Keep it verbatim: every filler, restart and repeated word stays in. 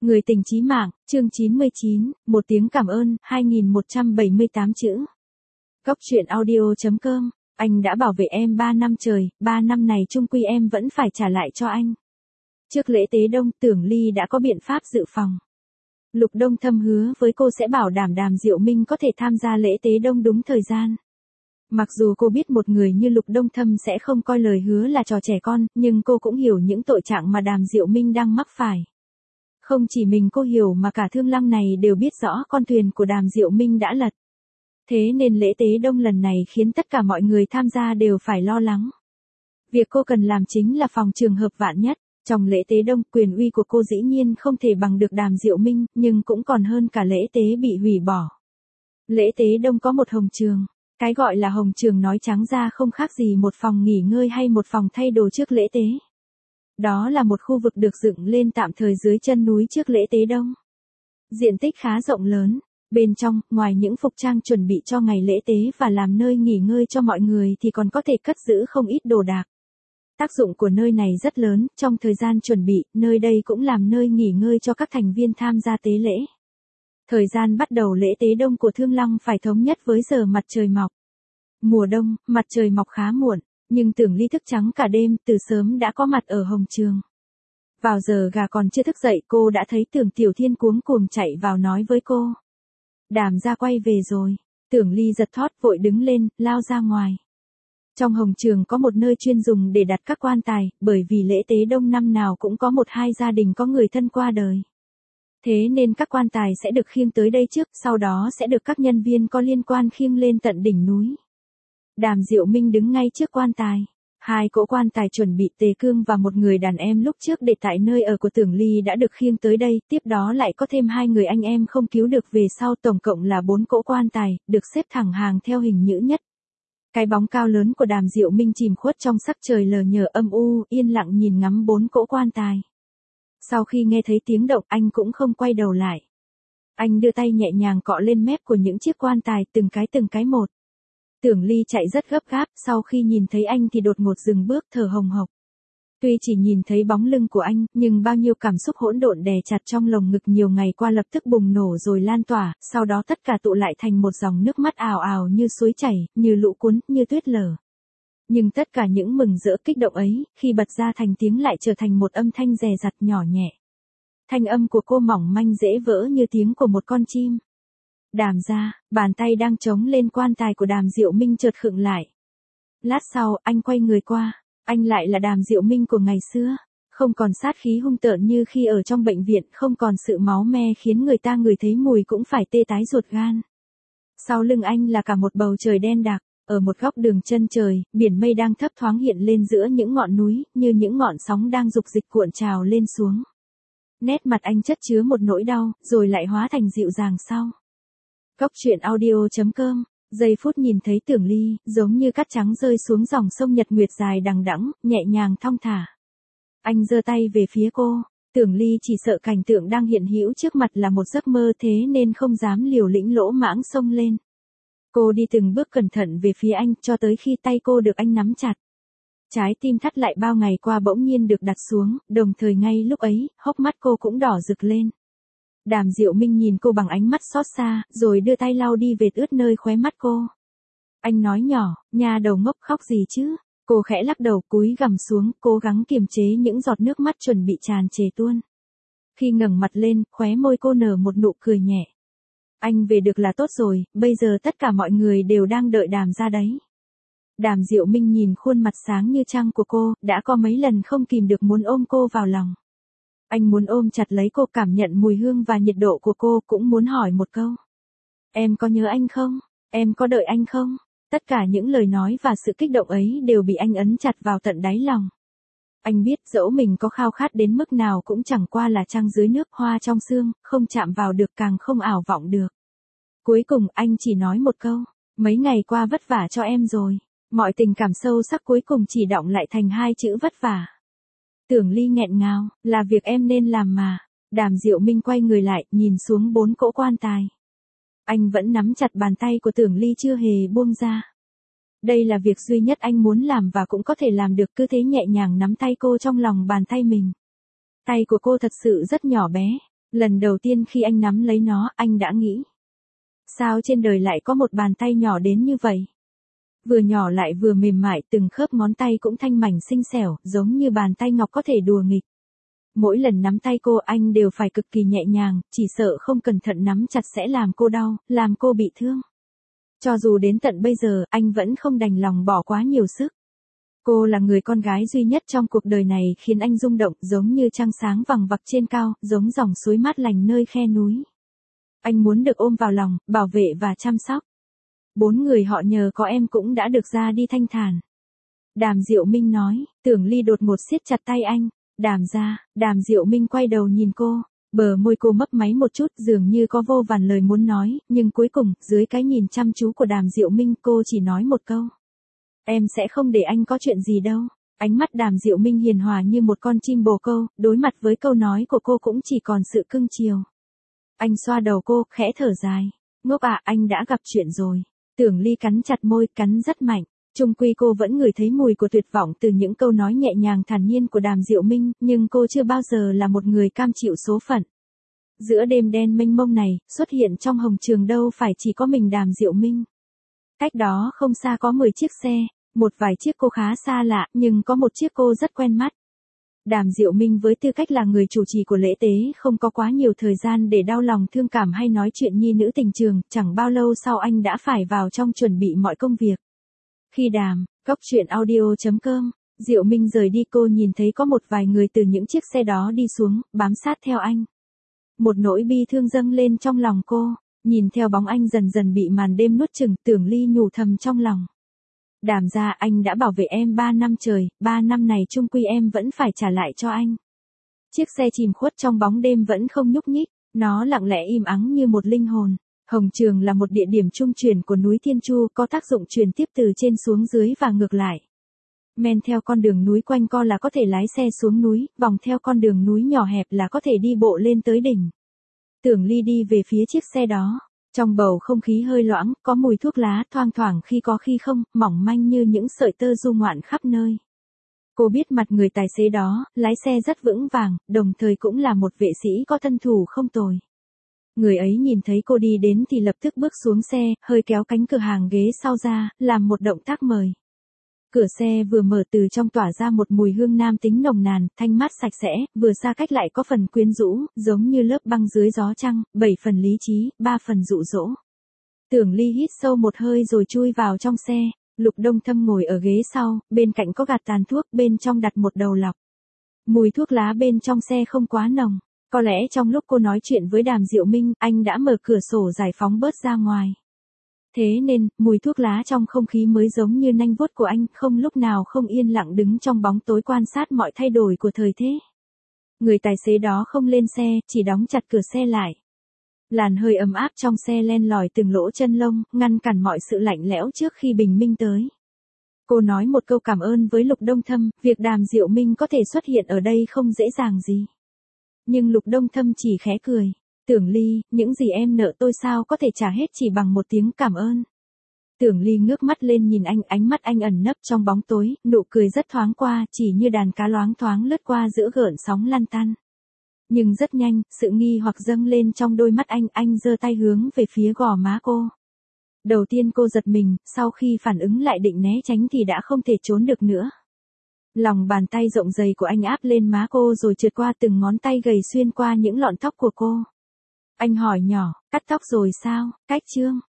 Người tình chí mạng, chương chín mươi chín, một tiếng cảm ơn, hai nghìn một trăm bảy mươi tám chữ. Góc truyện audio chấm com, anh đã bảo vệ em ba năm trời, ba năm này chung quy em vẫn phải trả lại cho anh. Trước lễ tế đông, Tưởng Ly đã có biện pháp dự phòng. Lục Đông Thâm hứa với cô sẽ bảo đảm Đàm Diệu Minh có thể tham gia lễ tế đông đúng thời gian. Mặc dù cô biết một người như Lục Đông Thâm sẽ không coi lời hứa là trò trẻ con, nhưng cô cũng hiểu những tội trạng mà Đàm Diệu Minh đang mắc phải. Không chỉ mình cô hiểu mà cả Thương Lăng này đều biết rõ con thuyền của Đàm Diệu Minh đã lật. Thế nên lễ tế đông lần này khiến tất cả mọi người tham gia đều phải lo lắng. Việc cô cần làm chính là phòng trường hợp vạn nhất. Trong lễ tế đông, quyền uy của cô dĩ nhiên không thể bằng được Đàm Diệu Minh, nhưng cũng còn hơn cả lễ tế bị hủy bỏ. Lễ tế đông có một hồng trường. Cái gọi là hồng trường nói trắng ra không khác gì một phòng nghỉ ngơi hay một phòng thay đồ trước lễ tế. Đó là một khu vực được dựng lên tạm thời dưới chân núi trước lễ tế đông. Diện tích khá rộng lớn. Bên trong, ngoài những phục trang chuẩn bị cho ngày lễ tế và làm nơi nghỉ ngơi cho mọi người thì còn có thể cất giữ không ít đồ đạc. Tác dụng của nơi này rất lớn, trong thời gian chuẩn bị, nơi đây cũng làm nơi nghỉ ngơi cho các thành viên tham gia tế lễ. Thời gian bắt đầu lễ tế đông của Thương Lăng phải thống nhất với giờ mặt trời mọc. Mùa đông, mặt trời mọc khá muộn, nhưng Tưởng Ly thức trắng cả đêm, từ sớm đã có mặt ở hồng trường. Vào giờ gà còn chưa thức dậy cô đã thấy Tưởng Tiểu Thiên cuống cuồng chạy vào nói với cô. Đàm gia quay về rồi. Tưởng Ly giật thót vội đứng lên, lao ra ngoài. Trong hồng trường có một nơi chuyên dùng để đặt các quan tài, bởi vì lễ tế đông năm nào cũng có một hai gia đình có người thân qua đời. Thế nên các quan tài sẽ được khiêng tới đây trước, sau đó sẽ được các nhân viên có liên quan khiêng lên tận đỉnh núi. Đàm Diệu Minh đứng ngay trước quan tài. Hai cỗ quan tài chuẩn bị Tề Cương và một người đàn em lúc trước để tại nơi ở của Tưởng Ly đã được khiêng tới đây, tiếp đó lại có thêm hai người anh em không cứu được về sau, tổng cộng là bốn cỗ quan tài, được xếp thẳng hàng theo hình nhữ nhất. Cái bóng cao lớn của Đàm Diệu Minh chìm khuất trong sắc trời lờ nhờ âm u, yên lặng nhìn ngắm bốn cỗ quan tài. Sau khi nghe thấy tiếng động, anh cũng không quay đầu lại. Anh đưa tay nhẹ nhàng cọ lên mép của những chiếc quan tài từng cái từng cái một. Tưởng Ly chạy rất gấp gáp, sau khi nhìn thấy anh thì đột ngột dừng bước thở hồng hộc. Tuy chỉ nhìn thấy bóng lưng của anh, nhưng bao nhiêu cảm xúc hỗn độn đè chặt trong lồng ngực nhiều ngày qua lập tức bùng nổ rồi lan tỏa, sau đó tất cả tụ lại thành một dòng nước mắt ào ào như suối chảy, như lũ cuốn, như tuyết lở. Nhưng tất cả những mừng rỡ kích động ấy, khi bật ra thành tiếng lại trở thành một âm thanh dè dặt nhỏ nhẹ. Thanh âm của cô mỏng manh dễ vỡ như tiếng của một con chim. Đàm gia, bàn tay đang chống lên quan tài của Đàm Diệu Minh chợt khựng lại. Lát sau, anh quay người qua, anh lại là Đàm Diệu Minh của ngày xưa, không còn sát khí hung tợn như khi ở trong bệnh viện, không còn sự máu me khiến người ta ngửi thấy mùi cũng phải tê tái ruột gan. Sau lưng anh là cả một bầu trời đen đặc, ở một góc đường chân trời, biển mây đang thấp thoáng hiện lên giữa những ngọn núi, như những ngọn sóng đang dục dịch cuộn trào lên xuống. Nét mặt anh chất chứa một nỗi đau, rồi lại hóa thành dịu dàng sau. Góc truyện audio chấm com, giây phút nhìn thấy Tưởng Ly, giống như cát trắng rơi xuống dòng sông Nhật Nguyệt dài đằng đẵng, nhẹ nhàng thong thả. Anh giơ tay về phía cô, Tưởng Ly chỉ sợ cảnh tượng đang hiện hữu trước mặt là một giấc mơ, thế nên không dám liều lĩnh lỗ mãng xông lên. Cô đi từng bước cẩn thận về phía anh, cho tới khi tay cô được anh nắm chặt. Trái tim thắt lại bao ngày qua bỗng nhiên được đặt xuống, đồng thời ngay lúc ấy, hốc mắt cô cũng đỏ rực lên. Đàm Diệu Minh nhìn cô bằng ánh mắt xót xa, rồi đưa tay lau đi vệt ướt nơi khóe mắt cô. Anh nói nhỏ, nha đầu ngốc khóc gì chứ? Cô khẽ lắc đầu, cúi gằm xuống, cố gắng kiềm chế những giọt nước mắt chuẩn bị tràn trề tuôn. Khi ngẩng mặt lên, khóe môi cô nở một nụ cười nhẹ. Anh về được là tốt rồi, bây giờ tất cả mọi người đều đang đợi Đàm ra đấy. Đàm Diệu Minh nhìn khuôn mặt sáng như trăng của cô, đã có mấy lần không kìm được muốn ôm cô vào lòng. Anh muốn ôm chặt lấy cô, cảm nhận mùi hương và nhiệt độ của cô, cũng muốn hỏi một câu. Em có nhớ anh không? Em có đợi anh không? Tất cả những lời nói và sự kích động ấy đều bị anh ấn chặt vào tận đáy lòng. Anh biết dẫu mình có khao khát đến mức nào cũng chẳng qua là trăng dưới nước, hoa trong sương, không chạm vào được càng không ảo vọng được. Cuối cùng anh chỉ nói một câu, mấy ngày qua vất vả cho em rồi. Mọi tình cảm sâu sắc cuối cùng chỉ đọng lại thành hai chữ vất vả. Tưởng Ly nghẹn ngào, là việc em nên làm mà. Đàm Diệu Minh quay người lại, nhìn xuống bốn cỗ quan tài. Anh vẫn nắm chặt bàn tay của Tưởng Ly chưa hề buông ra. Đây là việc duy nhất anh muốn làm và cũng có thể làm được, cứ thế nhẹ nhàng nắm tay cô trong lòng bàn tay mình. Tay của cô thật sự rất nhỏ bé. Lần đầu tiên khi anh nắm lấy nó, anh đã nghĩ. Sao trên đời lại có một bàn tay nhỏ đến như vậy? Vừa nhỏ lại vừa mềm mại, từng khớp ngón tay cũng thanh mảnh xinh xẻo, giống như bàn tay ngọc có thể đùa nghịch. Mỗi lần nắm tay cô anh đều phải cực kỳ nhẹ nhàng, chỉ sợ không cẩn thận nắm chặt sẽ làm cô đau, làm cô bị thương. Cho dù đến tận bây giờ, anh vẫn không đành lòng bỏ quá nhiều sức. Cô là người con gái duy nhất trong cuộc đời này khiến anh rung động, giống như trăng sáng vằng vặc trên cao, giống dòng suối mát lành nơi khe núi. Anh muốn được ôm vào lòng, bảo vệ và chăm sóc. Bốn người họ nhờ có em cũng đã được ra đi thanh thản. Đàm Diệu Minh nói. Tưởng Ly đột ngột siết chặt tay anh. Đàm gia. Đàm Diệu Minh quay đầu nhìn cô. Bờ môi cô mấp máy một chút, dường như có vô vàn lời muốn nói, nhưng cuối cùng, dưới cái nhìn chăm chú của Đàm Diệu Minh, cô chỉ nói một câu. Em sẽ không để anh có chuyện gì đâu. Ánh mắt Đàm Diệu Minh hiền hòa như một con chim bồ câu, đối mặt với câu nói của cô cũng chỉ còn sự cưng chiều. Anh xoa đầu cô, khẽ thở dài. Ngốc ạ, anh đã gặp chuyện rồi. Tưởng Ly cắn chặt môi, cắn rất mạnh. Chung quy cô vẫn ngửi thấy mùi của tuyệt vọng từ những câu nói nhẹ nhàng thản nhiên của Đàm Diệu Minh, nhưng cô chưa bao giờ là một người cam chịu số phận. Giữa đêm đen mênh mông này, xuất hiện trong hồng trường đâu phải chỉ có mình Đàm Diệu Minh. Cách đó không xa có mười chiếc xe, một vài chiếc cô khá xa lạ, nhưng có một chiếc cô rất quen mắt. Đàm Diệu Minh với tư cách là người chủ trì của lễ tế không có quá nhiều thời gian để đau lòng thương cảm hay nói chuyện nhi nữ tình trường, chẳng bao lâu sau anh đã phải vào trong chuẩn bị mọi công việc. Khi Đàm, Cốc Truyện Audio chấm com, Diệu Minh rời đi cô nhìn thấy có một vài người từ những chiếc xe đó đi xuống, bám sát theo anh. Một nỗi bi thương dâng lên trong lòng cô, nhìn theo bóng anh dần dần bị màn đêm nuốt chửng, Tưởng Ly nhủ thầm trong lòng. Đàm gia, anh đã bảo vệ em ba năm trời, ba năm này chung quy em vẫn phải trả lại cho anh. Chiếc xe chìm khuất trong bóng đêm vẫn không nhúc nhích, nó lặng lẽ im ắng như một linh hồn. Hồng Trường là một địa điểm trung chuyển của núi Thiên Chu, có tác dụng truyền tiếp từ trên xuống dưới và ngược lại. Men theo con đường núi quanh co là có thể lái xe xuống núi, vòng theo con đường núi nhỏ hẹp là có thể đi bộ lên tới đỉnh. Tưởng Ly đi về phía chiếc xe đó. Trong bầu không khí hơi loãng, có mùi thuốc lá thoang thoảng khi có khi không, mỏng manh như những sợi tơ du ngoạn khắp nơi. Cô biết mặt người tài xế đó, lái xe rất vững vàng, đồng thời cũng là một vệ sĩ có thân thủ không tồi. Người ấy nhìn thấy cô đi đến thì lập tức bước xuống xe, hơi kéo cánh cửa hàng ghế sau ra, làm một động tác mời. Cửa xe vừa mở từ trong tỏa ra một mùi hương nam tính nồng nàn, thanh mát sạch sẽ, vừa xa cách lại có phần quyến rũ, giống như lớp băng dưới gió trăng, bảy phần lý trí, ba phần dụ dỗ. Tưởng Ly hít sâu một hơi rồi chui vào trong xe, Lục Đông Thâm ngồi ở ghế sau, bên cạnh có gạt tàn thuốc, bên trong đặt một đầu lọc. Mùi thuốc lá bên trong xe không quá nồng, có lẽ trong lúc cô nói chuyện với Đàm Diệu Minh, anh đã mở cửa sổ giải phóng bớt ra ngoài. Thế nên, mùi thuốc lá trong không khí mới giống như nanh vuốt của anh, không lúc nào không yên lặng đứng trong bóng tối quan sát mọi thay đổi của thời thế. Người tài xế đó không lên xe, chỉ đóng chặt cửa xe lại. Làn hơi ấm áp trong xe len lỏi từng lỗ chân lông, ngăn cản mọi sự lạnh lẽo trước khi bình minh tới. Cô nói một câu cảm ơn với Lục Đông Thâm, việc Đàm Diệu Minh có thể xuất hiện ở đây không dễ dàng gì. Nhưng Lục Đông Thâm chỉ khẽ cười. Tưởng Ly, những gì em nợ tôi sao có thể trả hết chỉ bằng một tiếng cảm ơn. Tưởng Ly ngước mắt lên nhìn anh, ánh mắt anh ẩn nấp trong bóng tối, nụ cười rất thoáng qua, chỉ như đàn cá loáng thoáng lướt qua giữa gợn sóng lăn tăn. Nhưng rất nhanh, sự nghi hoặc dâng lên trong đôi mắt anh, anh giơ tay hướng về phía gò má cô. Đầu tiên cô giật mình, sau khi phản ứng lại định né tránh thì đã không thể trốn được nữa. Lòng bàn tay rộng dày của anh áp lên má cô rồi trượt qua từng ngón tay gầy xuyên qua những lọn tóc của cô. Anh hỏi nhỏ, cắt tóc rồi sao, cách chưa?